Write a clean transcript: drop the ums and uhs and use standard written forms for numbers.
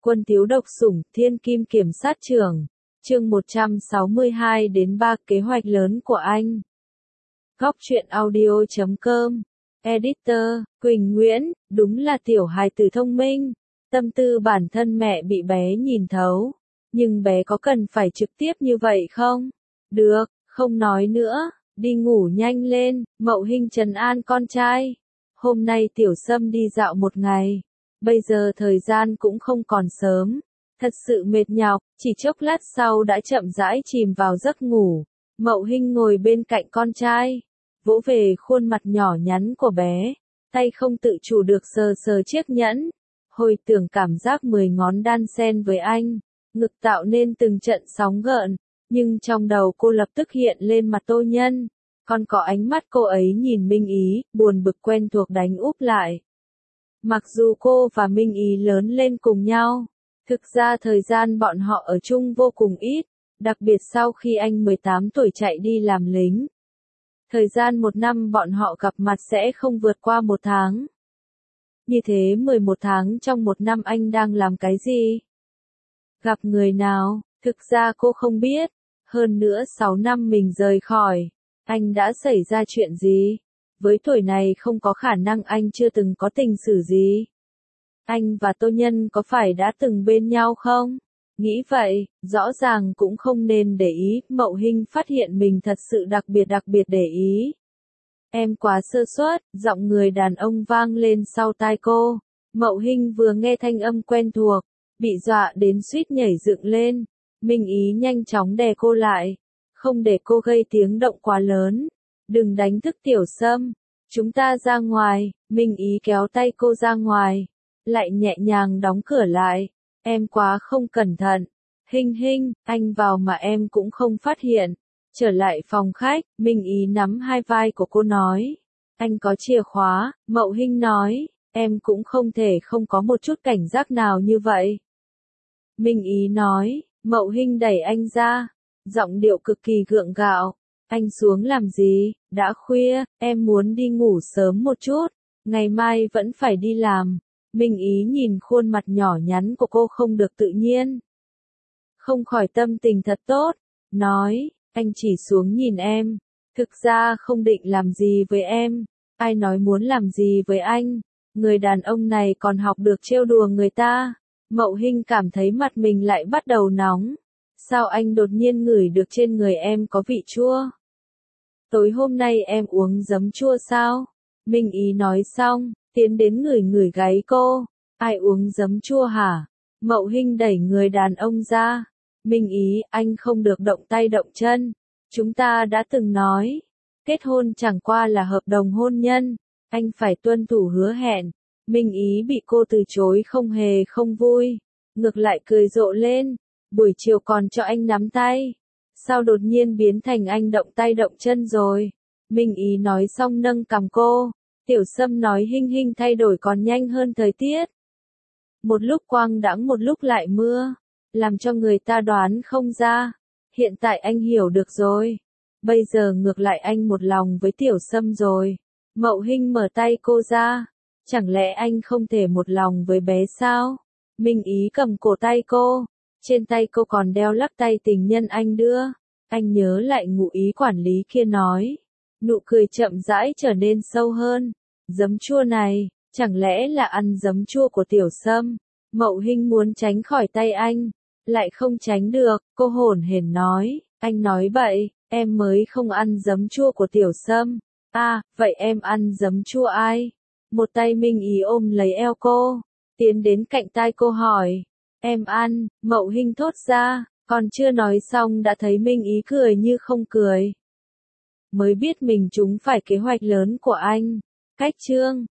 Quân thiếu độc sủng, thiên kim kiểm sát trưởng. Chương 162 đến 3 kế hoạch lớn của anh. Góc truyện audio.com. Editor, Quỳnh Nguyễn, đúng là tiểu hài tử thông minh. Tâm tư bản thân mẹ bị bé nhìn thấu. Nhưng bé có cần phải trực tiếp như vậy không? Được, không nói nữa, đi ngủ nhanh lên, Mậu Hinh trấn an con trai. Hôm nay Tiểu Sâm đi dạo một ngày. Bây giờ thời gian cũng không còn sớm. Thật sự mệt nhọc, chỉ chốc lát sau đã chậm rãi chìm vào giấc ngủ. Mậu Hinh ngồi bên cạnh con trai, vỗ về khuôn mặt nhỏ nhắn của bé, tay không tự chủ được sờ sờ chiếc nhẫn, hồi tưởng cảm giác 10 ngón đan xen với anh, ngực tạo nên từng trận sóng gợn, nhưng trong đầu cô lập tức hiện lên mặt Tô Nhân, còn có ánh mắt cô ấy nhìn Minh Ý, buồn bực quen thuộc đánh úp lại. Mặc dù cô và Minh Ý lớn lên cùng nhau, thực ra thời gian bọn họ ở chung vô cùng ít, đặc biệt sau khi anh 18 tuổi chạy đi làm lính. Thời gian 1 năm bọn họ gặp mặt sẽ không vượt qua 1 tháng. Như thế 11 tháng trong 1 năm anh đang làm cái gì? Gặp người nào? Thực ra cô không biết. Hơn nữa 6 năm mình rời khỏi. Anh đã xảy ra chuyện gì? Với tuổi này không có khả năng anh chưa từng có tình xử gì. Anh và Tô Nhân có phải đã từng bên nhau không? Nghĩ vậy, rõ ràng cũng không nên để ý, Mậu Hinh phát hiện mình thật sự đặc biệt để ý. Em quá sơ suất, giọng người đàn ông vang lên sau tai cô. Mậu Hinh vừa nghe thanh âm quen thuộc, bị dọa đến suýt nhảy dựng lên. Minh Ý nhanh chóng đè cô lại, không để cô gây tiếng động quá lớn. Đừng đánh thức Tiểu Sâm, chúng ta ra ngoài. Minh Ý kéo tay cô ra ngoài, lại nhẹ nhàng đóng cửa lại. Em quá không cẩn thận. Hinh, anh vào mà em cũng không phát hiện. Trở lại phòng khách, Minh Ý nắm hai vai của cô nói. Anh có chìa khóa, Mậu Hinh nói. Em cũng không thể không có một chút cảnh giác nào như vậy. Minh Ý nói, Mậu Hinh đẩy anh ra. Giọng điệu cực kỳ gượng gạo. Anh xuống làm gì, đã khuya, em muốn đi ngủ sớm một chút. Ngày mai vẫn phải đi làm. Minh Ý nhìn khuôn mặt nhỏ nhắn của cô không được tự nhiên. Không khỏi tâm tình thật tốt, nói, anh chỉ xuống nhìn em, thực ra không định làm gì với em, ai nói muốn làm gì với anh, người đàn ông này còn học được trêu đùa người ta. Mậu Hinh cảm thấy mặt mình lại bắt đầu nóng, sao anh đột nhiên ngửi được trên người em có vị chua? Tối hôm nay em uống giấm chua sao? Minh Ý nói xong, tiến đến ngửi gáy cô. Ai uống giấm chua hả? Mậu Hinh đẩy người đàn ông ra. Minh Ý, anh không được động tay động chân. Chúng ta đã từng nói, kết hôn chẳng qua là hợp đồng hôn nhân. Anh phải tuân thủ hứa hẹn. Minh Ý bị cô từ chối không hề không vui. Ngược lại cười rộ lên. Buổi chiều còn cho anh nắm tay. Sao đột nhiên biến thành anh động tay động chân rồi? Minh Ý nói xong nâng cằm cô. Tiểu Sâm nói Hinh thay đổi còn nhanh hơn thời tiết. Một lúc quang đãng một lúc lại mưa, làm cho người ta đoán không ra. Hiện tại anh hiểu được rồi. Bây giờ ngược lại anh một lòng với Tiểu Sâm rồi. Mậu Hinh mở tay cô ra. Chẳng lẽ anh không thể một lòng với bé sao? Minh Ý cầm cổ tay cô. Trên tay cô còn đeo lắc tay tình nhân anh đưa. Anh nhớ lại ngụ ý quản lý kia nói. Nụ cười chậm rãi trở nên sâu hơn. Giấm chua này, chẳng lẽ là ăn giấm chua của Tiểu Sâm? Mậu Hinh muốn tránh khỏi tay anh, lại không tránh được, cô hổn hển nói, anh nói bậy, em mới không ăn giấm chua của Tiểu Sâm. À, vậy em ăn giấm chua ai? Một tay Minh Ý ôm lấy eo cô, tiến đến cạnh tai cô hỏi, em ăn, Mậu Hinh thốt ra, còn chưa nói xong đã thấy Minh Ý cười như không cười. Mới biết mình trúng phải kế hoạch lớn của anh. Cách chương